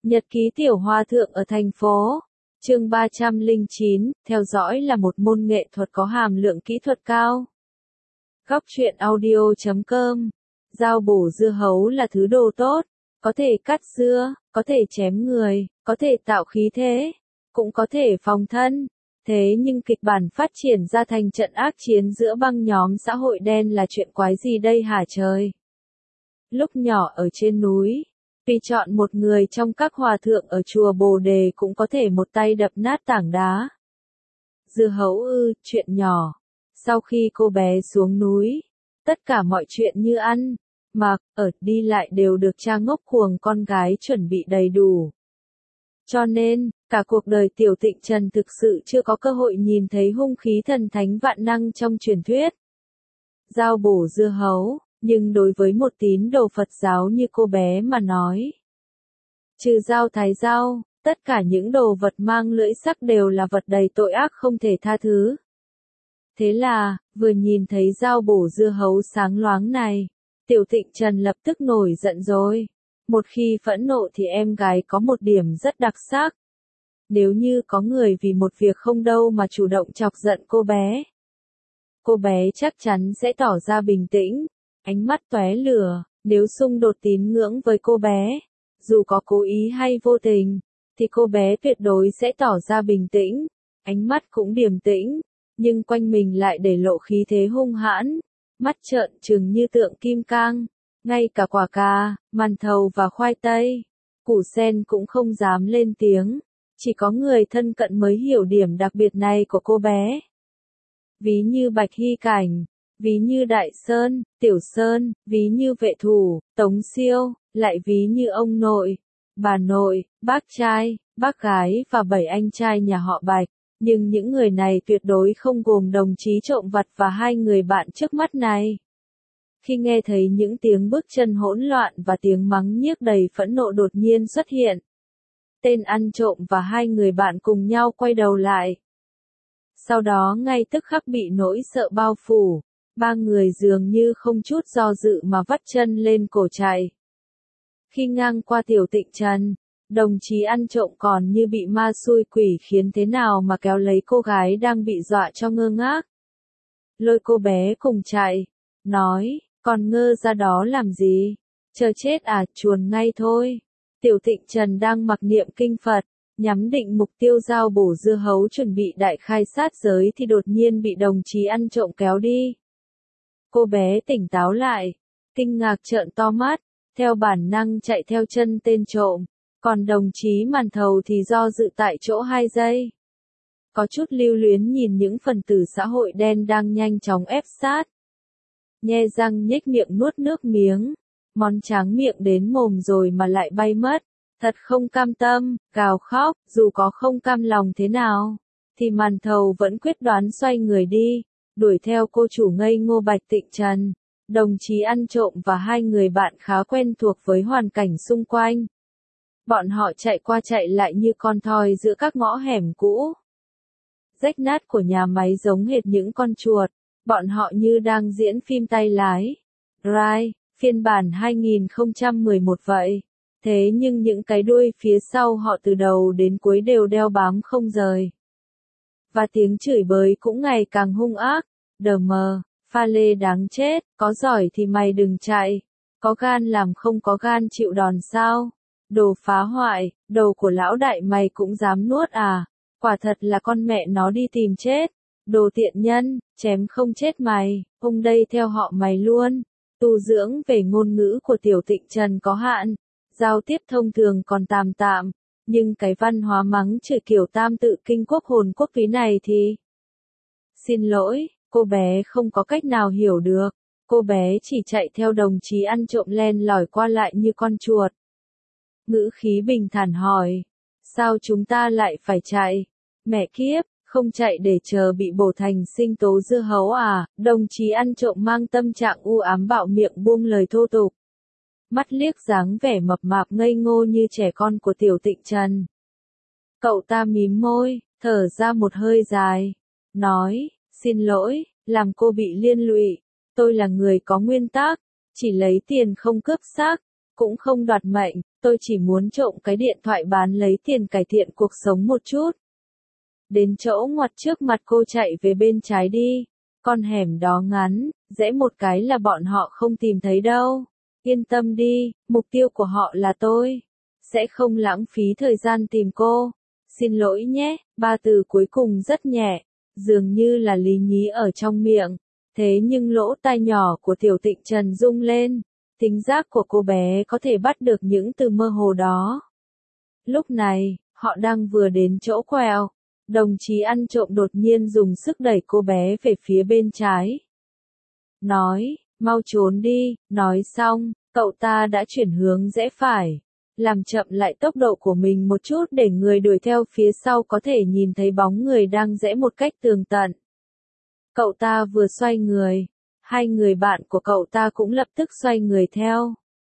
Nhật ký tiểu hòa thượng ở thành phố. Chương 309, theo dõi là một môn nghệ thuật có hàm lượng kỹ thuật cao. Góc truyện audio.com. Dao bổ dưa hấu là thứ đồ tốt, có thể cắt dưa, có thể chém người, có thể tạo khí thế, cũng có thể phòng thân. Thế nhưng kịch bản phát triển ra thành trận ác chiến giữa băng nhóm xã hội đen là chuyện quái gì đây hả trời? Lúc nhỏ ở trên núi, vì chọn một người trong các hòa thượng ở chùa Bồ Đề cũng có thể một tay đập nát tảng đá. Dưa hấu ư, chuyện nhỏ. Sau khi cô bé xuống núi, tất cả mọi chuyện như ăn, mặc, ở, đi lại đều được cha ngốc cuồng con gái chuẩn bị đầy đủ. Cho nên, cả cuộc đời Tiểu Tịnh Trần thực sự chưa có cơ hội nhìn thấy hung khí thần thánh vạn năng trong truyền thuyết. Dao bổ dưa hấu, nhưng đối với một tín đồ Phật giáo như cô bé mà nói, trừ dao thái dao, tất cả những đồ vật mang lưỡi sắc đều là vật đầy tội ác không thể tha thứ. Thế là, vừa nhìn thấy dao bổ dưa hấu sáng loáng này, Tiểu Tịnh Trần lập tức nổi giận rồi. Một khi phẫn nộ thì em gái có một điểm rất đặc sắc. Nếu như có người vì một việc không đâu mà chủ động chọc giận cô bé chắc chắn sẽ tỏ ra bình tĩnh, ánh mắt tóe lửa. Nếu xung đột tín ngưỡng với cô bé, dù có cố ý hay vô tình, thì cô bé tuyệt đối sẽ tỏ ra bình tĩnh, ánh mắt cũng điềm tĩnh, nhưng quanh mình lại để lộ khí thế hung hãn, mắt trợn trừng như tượng kim cang. Ngay cả quả cà, màn thầu và khoai tây, củ sen cũng không dám lên tiếng, chỉ có người thân cận mới hiểu điểm đặc biệt này của cô bé. Ví như Bạch Hy Cảnh, ví như Đại Sơn, Tiểu Sơn, ví như Vệ Thủ, Tống Siêu, lại ví như ông nội, bà nội, bác trai, bác gái và 7 anh trai nhà họ Bạch. Nhưng những người này tuyệt đối không gồm đồng chí trộm vặt và 2 người bạn trước mắt này. Khi nghe thấy những tiếng bước chân hỗn loạn và tiếng mắng nhiếc đầy phẫn nộ đột nhiên xuất hiện, tên ăn trộm và 2 người bạn cùng nhau quay đầu lại. Sau đó ngay tức khắc bị nỗi sợ bao phủ, 3 người dường như không chút do dự mà vắt chân lên cổ chạy. Khi ngang qua Tiểu Tịnh Trần, đồng chí ăn trộm còn như bị ma xui quỷ khiến thế nào mà kéo lấy cô gái đang bị dọa cho ngơ ngác. Lôi cô bé cùng chạy, nói, còn ngơ ra đó làm gì? Chờ chết à, chuồn ngay thôi. Tiểu Tịnh Trần đang mặc niệm kinh Phật, nhắm định mục tiêu dao bổ dưa hấu chuẩn bị đại khai sát giới thì đột nhiên bị đồng chí ăn trộm kéo đi. Cô bé tỉnh táo lại, kinh ngạc trợn to mắt, theo bản năng chạy theo chân tên trộm, còn đồng chí màn thầu thì do dự tại chỗ 2 giây. Có chút lưu luyến nhìn những phần tử xã hội đen đang nhanh chóng ép sát. Nhe răng nhếch miệng nuốt nước miếng, món tráng miệng đến mồm rồi mà lại bay mất, thật không cam tâm, gào khóc, dù có không cam lòng thế nào, thì màn thầu vẫn quyết đoán xoay người đi, đuổi theo cô chủ ngây ngô Bạch Tịnh Trần. Đồng chí ăn trộm và 2 người bạn khá quen thuộc với hoàn cảnh xung quanh. Bọn họ chạy qua chạy lại như con thoi giữa các ngõ hẻm cũ rách nát của nhà máy giống hệt những con chuột. Bọn họ như đang diễn phim tay lái Drive, phiên bản 2011 vậy. Thế nhưng những cái đuôi phía sau họ từ đầu đến cuối đều đeo bám không rời. Và tiếng chửi bới cũng ngày càng hung ác. Đờ mờ, pha lê đáng chết, có giỏi thì mày đừng chạy. Có gan làm không có gan chịu đòn sao? Đồ phá hoại, đầu của lão đại mày cũng dám nuốt à? Quả thật là con mẹ nó đi tìm chết. Đồ tiện nhân, chém không chết mày, hôm đây theo họ mày luôn. Tu dưỡng về ngôn ngữ của Tiểu Tịnh Trần có hạn, giao tiếp thông thường còn tạm tạm, nhưng cái văn hóa mắng chửi kiểu tam tự kinh quốc hồn quốc túy này thì... Xin lỗi, cô bé không có cách nào hiểu được, cô bé chỉ chạy theo đồng chí ăn trộm len lỏi qua lại như con chuột. Ngữ khí bình thản hỏi, sao chúng ta lại phải chạy? Mẹ kiếp! Không chạy để chờ bị bổ thành sinh tố dưa hấu à? Đồng chí ăn trộm mang tâm trạng u ám bạo miệng buông lời thô tục. Mắt liếc dáng vẻ mập mạp ngây ngô như trẻ con của Tiểu Tịnh Trần. Cậu ta mím môi, thở ra một hơi dài, nói, xin lỗi, làm cô bị liên lụy. Tôi là người có nguyên tắc, chỉ lấy tiền không cướp xác. cũng không đoạt mệnh, tôi chỉ muốn trộm cái điện thoại bán lấy tiền cải thiện cuộc sống một chút. Đến chỗ ngoặt trước mặt cô chạy về bên trái đi, con hẻm đó ngắn, rẽ một cái là bọn họ không tìm thấy đâu. Yên tâm đi, mục tiêu của họ là tôi. Sẽ không lãng phí thời gian tìm cô. Xin lỗi nhé, ba từ cuối cùng rất nhẹ, dường như là lý nhí ở trong miệng. Thế nhưng lỗ tai nhỏ của Tiểu Tịnh Trần rung lên, tính giác của cô bé có thể bắt được những từ mơ hồ đó. Lúc này, họ đang vừa đến chỗ quẹo, đồng chí ăn trộm đột nhiên dùng sức đẩy cô bé về phía bên trái. Nói, mau trốn đi, nói xong, cậu ta đã chuyển hướng rẽ phải, làm chậm lại tốc độ của mình một chút để người đuổi theo phía sau có thể nhìn thấy bóng người đang rẽ một cách tường tận. Cậu ta vừa xoay người, hai người bạn của cậu ta cũng lập tức xoay người theo.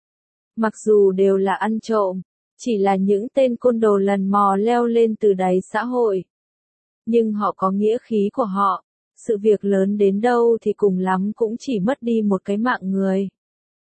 Mặc dù đều là ăn trộm, chỉ là những tên côn đồ lần mò leo lên từ đáy xã hội. Nhưng họ có nghĩa khí của họ, sự việc lớn đến đâu thì cùng lắm cũng chỉ mất đi một cái mạng người.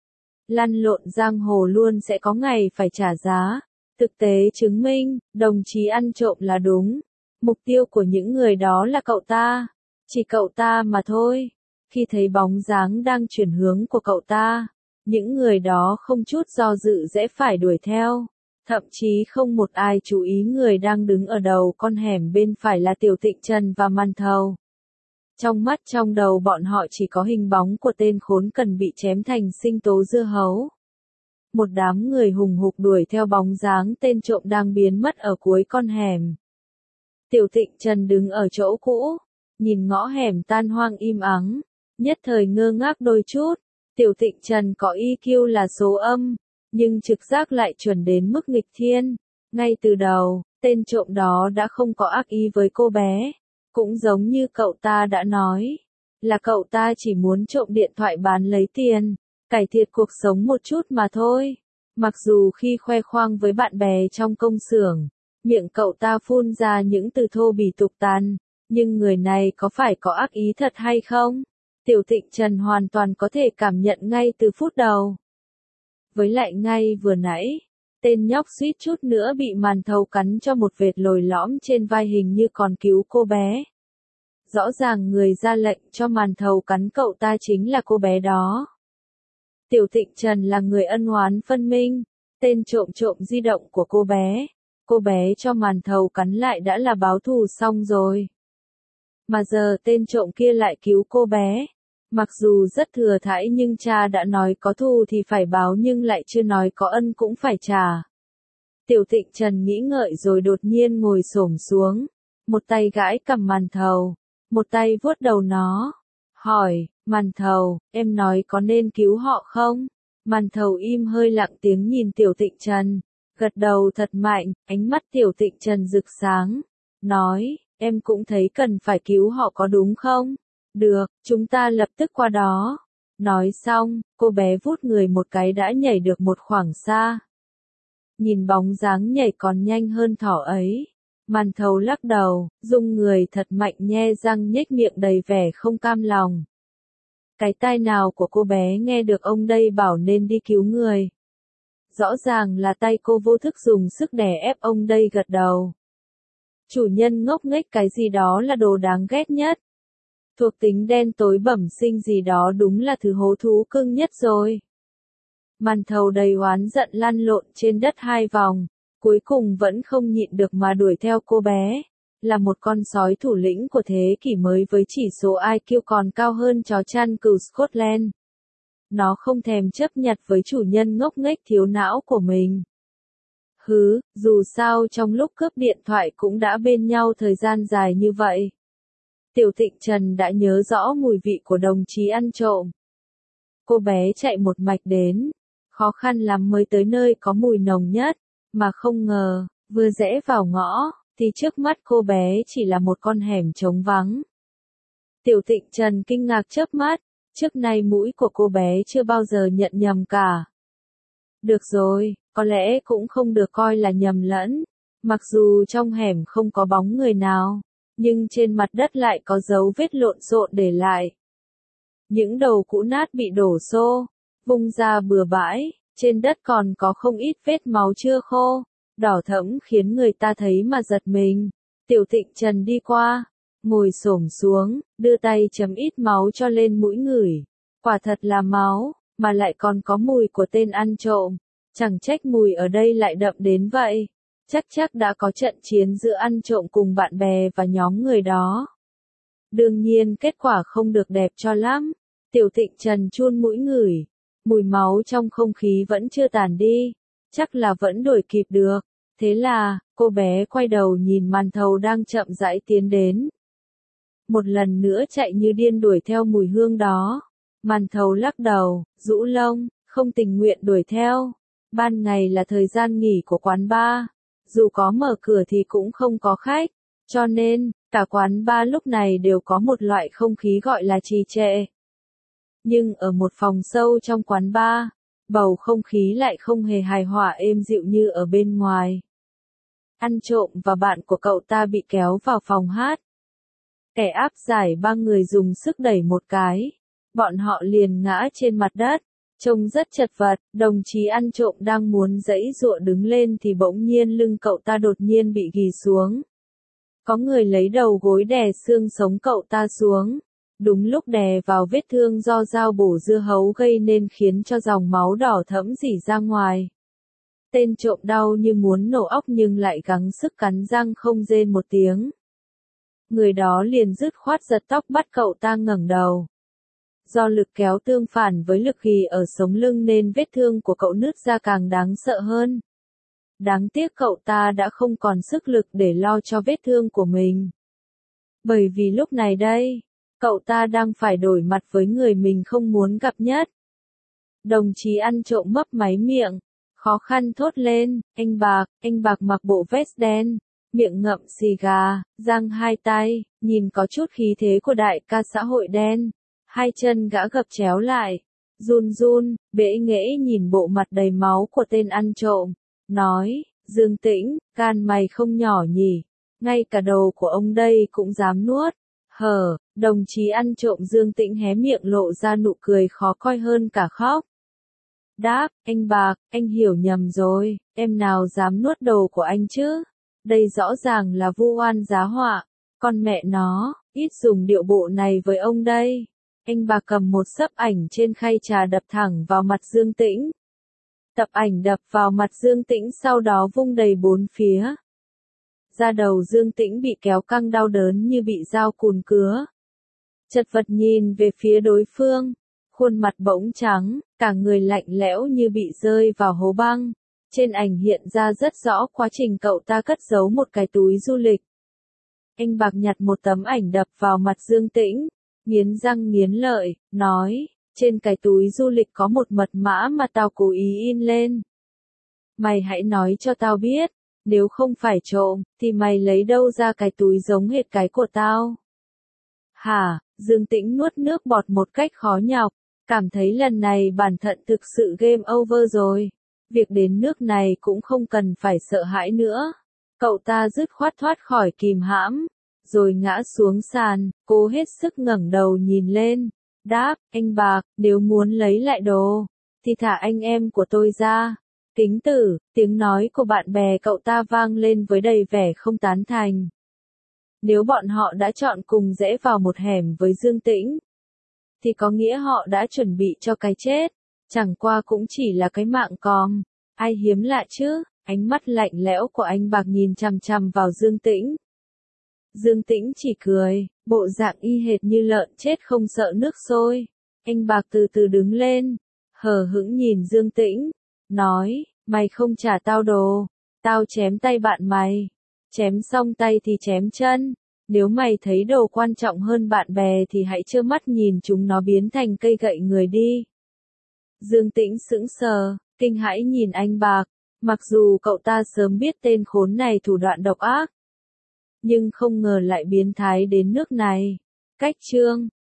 Lăn lộn giang hồ luôn sẽ có ngày phải trả giá. Thực tế chứng minh, đồng chí ăn trộm là đúng. Mục tiêu của những người đó là cậu ta. Chỉ cậu ta mà thôi. Khi thấy bóng dáng đang chuyển hướng của cậu ta, những người đó không chút do dự rẽ phải đuổi theo. Thậm chí không một ai chú ý người đang đứng ở đầu con hẻm bên phải là Tiểu Tịnh Trần và Màn Thầu. Trong mắt trong đầu bọn họ chỉ có hình bóng của tên khốn cần bị chém thành sinh tố dưa hấu. Một đám người hùng hục đuổi theo bóng dáng tên trộm đang biến mất ở cuối con hẻm. Tiểu Tịnh Trần đứng ở chỗ cũ, nhìn ngõ hẻm tan hoang im ắng, nhất thời ngơ ngác đôi chút. Tiểu Tịnh Trần có EQ là số âm, nhưng trực giác lại chuẩn đến mức nghịch thiên. Ngay từ đầu, tên trộm đó đã không có ác ý với cô bé. Cũng giống như cậu ta đã nói, là cậu ta chỉ muốn trộm điện thoại bán lấy tiền, cải thiện cuộc sống một chút mà thôi. Mặc dù khi khoe khoang với bạn bè trong công xưởng, miệng cậu ta phun ra những từ thô bỉ tục tằn, nhưng người này có phải có ác ý thật hay không? Tiểu Tịnh Trần hoàn toàn có thể cảm nhận ngay từ phút đầu. Với lại ngay vừa nãy, tên nhóc suýt chút nữa bị Màn Thầu cắn cho một vệt lồi lõm trên vai hình như còn cứu cô bé. Rõ ràng người ra lệnh cho Màn Thầu cắn cậu ta chính là cô bé đó. Tiểu Tịnh Trần là người ân oán phân minh, tên trộm di động của cô bé cho Màn Thầu cắn lại đã là báo thù xong rồi. Mà giờ tên trộm kia lại cứu cô bé. Mặc dù rất thừa thãi nhưng cha đã nói có thù thì phải báo nhưng lại chưa nói có ân cũng phải trả. Tiểu Tịnh Trần nghĩ ngợi rồi đột nhiên ngồi xổm xuống, một tay gãi cầm Màn Thầu, một tay vuốt đầu nó, hỏi, Màn Thầu, em nói có nên cứu họ không? Màn Thầu im hơi lặng tiếng nhìn Tiểu Tịnh Trần, gật đầu thật mạnh, ánh mắt Tiểu Tịnh Trần rực sáng, nói, em cũng thấy cần phải cứu họ có đúng không? Được, chúng ta lập tức qua đó. Nói xong, cô bé vút người một cái đã nhảy được một khoảng xa. Nhìn bóng dáng nhảy còn nhanh hơn thỏ ấy. Màn Thầu lắc đầu, rung người thật mạnh nhe răng nhếch miệng đầy vẻ không cam lòng. Cái tai nào của cô bé nghe được ông đây bảo nên đi cứu người. Rõ ràng là tay cô vô thức dùng sức đè ép ông đây gật đầu. Chủ nhân ngốc nghếch cái gì đó là đồ đáng ghét nhất. Thuộc tính đen tối bẩm sinh gì đó đúng là thứ hố thú cưng nhất rồi. Màn Thầu đầy oán giận lăn lộn trên đất 2 vòng, cuối cùng vẫn không nhịn được mà đuổi theo cô bé. Là một con sói thủ lĩnh của thế kỷ mới với chỉ số IQ còn cao hơn chó chăn cừu Scotland. Nó không thèm chấp nhặt với chủ nhân ngốc nghếch thiếu não của mình. Dù sao trong lúc cướp điện thoại cũng đã bên nhau thời gian dài như vậy. Tiểu Tịnh Trần đã nhớ rõ mùi vị của đồng chí ăn trộm. Cô bé chạy một mạch đến, khó khăn lắm mới tới nơi có mùi nồng nhất, mà không ngờ, vừa rẽ vào ngõ, thì trước mắt cô bé chỉ là một con hẻm trống vắng. Tiểu Tịnh Trần kinh ngạc chớp mắt, trước nay mũi của cô bé chưa bao giờ nhận nhầm cả. Được rồi, có lẽ cũng không được coi là nhầm lẫn, mặc dù trong hẻm không có bóng người nào, nhưng trên mặt đất lại có dấu vết lộn xộn để lại. Những đầu cũ nát bị đổ xô, vung ra bừa bãi, Trên đất còn có không ít vết máu chưa khô, đỏ thẫm khiến người ta thấy mà giật mình. Tiểu Tịnh Trần đi qua, ngồi xổm xuống, đưa tay chấm ít máu cho lên mũi ngửi. Quả thật là máu, mà lại còn có mùi của tên ăn trộm. Chẳng trách mùi ở đây lại đậm đến vậy. Chắc đã có trận chiến giữa ăn trộm cùng bạn bè và nhóm người đó. Đương nhiên kết quả không được đẹp cho lắm. Tiểu Tịnh Trần chun mũi ngửi. Mùi máu trong không khí vẫn chưa tàn đi. Chắc là vẫn đuổi kịp được. Thế là, cô bé quay đầu nhìn Màn Thầu đang chậm rãi tiến đến. Một lần nữa chạy như điên đuổi theo mùi hương đó. Màn Thầu lắc đầu, rũ lông, không tình nguyện đuổi theo. Ban ngày là thời gian nghỉ của quán bar. Dù có mở cửa thì cũng không có khách. Cho nên, cả quán bar lúc này đều có một loại không khí gọi là trì trệ. Nhưng ở một phòng sâu trong quán bar, bầu không khí lại không hề hài hòa êm dịu như ở bên ngoài. Ăn trộm và bạn của cậu ta bị kéo vào phòng hát. Kẻ áp giải ba người dùng sức đẩy một cái. Bọn họ liền ngã trên mặt đất. Trông rất chật vật, đồng chí ăn trộm đang muốn giãy giụa đứng lên thì bỗng nhiên lưng cậu ta đột nhiên bị ghì xuống. Có người lấy đầu gối đè xương sống cậu ta xuống. Đúng lúc đè vào vết thương do dao bổ dưa hấu gây nên khiến cho dòng máu đỏ thẫm rỉ ra ngoài. Tên trộm đau như muốn nổ óc nhưng lại gắng sức cắn răng không rên một tiếng. Người đó liền dứt khoát giật tóc bắt cậu ta ngẩng đầu. Do lực kéo tương phản với lực ghì ở sống lưng nên vết thương của cậu nứt ra càng đáng sợ hơn. Đáng tiếc cậu ta đã không còn sức lực để lo cho vết thương của mình. Bởi vì lúc này đây, cậu ta đang phải đổi mặt với người mình không muốn gặp nhất. Đồng chí ăn trộm mấp máy miệng, khó khăn thốt lên, anh Bạc mặc bộ vest đen, miệng ngậm xì gà, giang hai tay, nhìn có chút khí thế của đại ca xã hội đen. Hai chân gã gập chéo lại, run run, bẽ nghễ nhìn bộ mặt đầy máu của tên ăn trộm, nói, Dương Tĩnh, gan mày không nhỏ nhỉ, ngay cả đầu của ông đây cũng dám nuốt. Đồng chí ăn trộm Dương Tĩnh hé miệng lộ ra nụ cười khó coi hơn cả khóc. Đáp, anh Bạc, anh hiểu nhầm rồi, em nào dám nuốt đầu của anh chứ? Đây rõ ràng là vu oan giá họa, con mẹ nó, ít dùng điệu bộ này với ông đây. Anh Bạc cầm một xấp ảnh trên khay trà đập thẳng vào mặt Dương Tĩnh. Tập ảnh đập vào mặt Dương Tĩnh sau đó vung đầy bốn phía. Da đầu Dương Tĩnh bị kéo căng đau đớn như bị dao cùn cứa. Chật vật nhìn về phía đối phương, khuôn mặt bỗng trắng, cả người lạnh lẽo như bị rơi vào hố băng. Trên ảnh hiện ra rất rõ quá trình cậu ta cất giấu một cái túi du lịch. Anh Bạc nhặt một tấm ảnh đập vào mặt Dương Tĩnh, nghiến răng nghiến lợi, nói, trên cái túi du lịch có một mật mã mà tao cố ý in lên. Mày hãy nói cho tao biết, nếu không phải trộm, thì mày lấy đâu ra cái túi giống hệt cái của tao? Hả? Dương Tĩnh nuốt nước bọt một cách khó nhọc, cảm thấy lần này bản thân thực sự game over rồi. Việc đến nước này cũng không cần phải sợ hãi nữa. Cậu ta dứt khoát thoát khỏi kìm hãm, rồi ngã xuống sàn, cố hết sức ngẩng đầu nhìn lên. Đáp, anh Bạc, nếu muốn lấy lại đồ, thì thả anh em của tôi ra. Kính tử, tiếng nói của bạn bè cậu ta vang lên với đầy vẻ không tán thành. Nếu bọn họ đã chọn cùng rẽ vào một hẻm với Dương Tĩnh, thì có nghĩa họ đã chuẩn bị cho cái chết. Chẳng qua cũng chỉ là cái mạng còm. Ai hiếm lạ chứ? Ánh mắt lạnh lẽo của anh Bạc nhìn chằm chằm vào Dương Tĩnh. Dương Tĩnh chỉ cười, bộ dạng y hệt như lợn chết không sợ nước sôi. Anh Bạc từ từ đứng lên, hờ hững nhìn Dương Tĩnh, nói, mày không trả tao đồ, tao chém tay bạn mày. Chém xong tay thì chém chân. Nếu mày thấy đồ quan trọng hơn bạn bè thì hãy trơ mắt nhìn chúng nó biến thành cây gậy người đi. Dương Tĩnh sững sờ, kinh hãi nhìn anh Bạc, mặc dù cậu ta sớm biết tên khốn này thủ đoạn độc ác, nhưng không ngờ lại biến thái đến nước này. Cách chương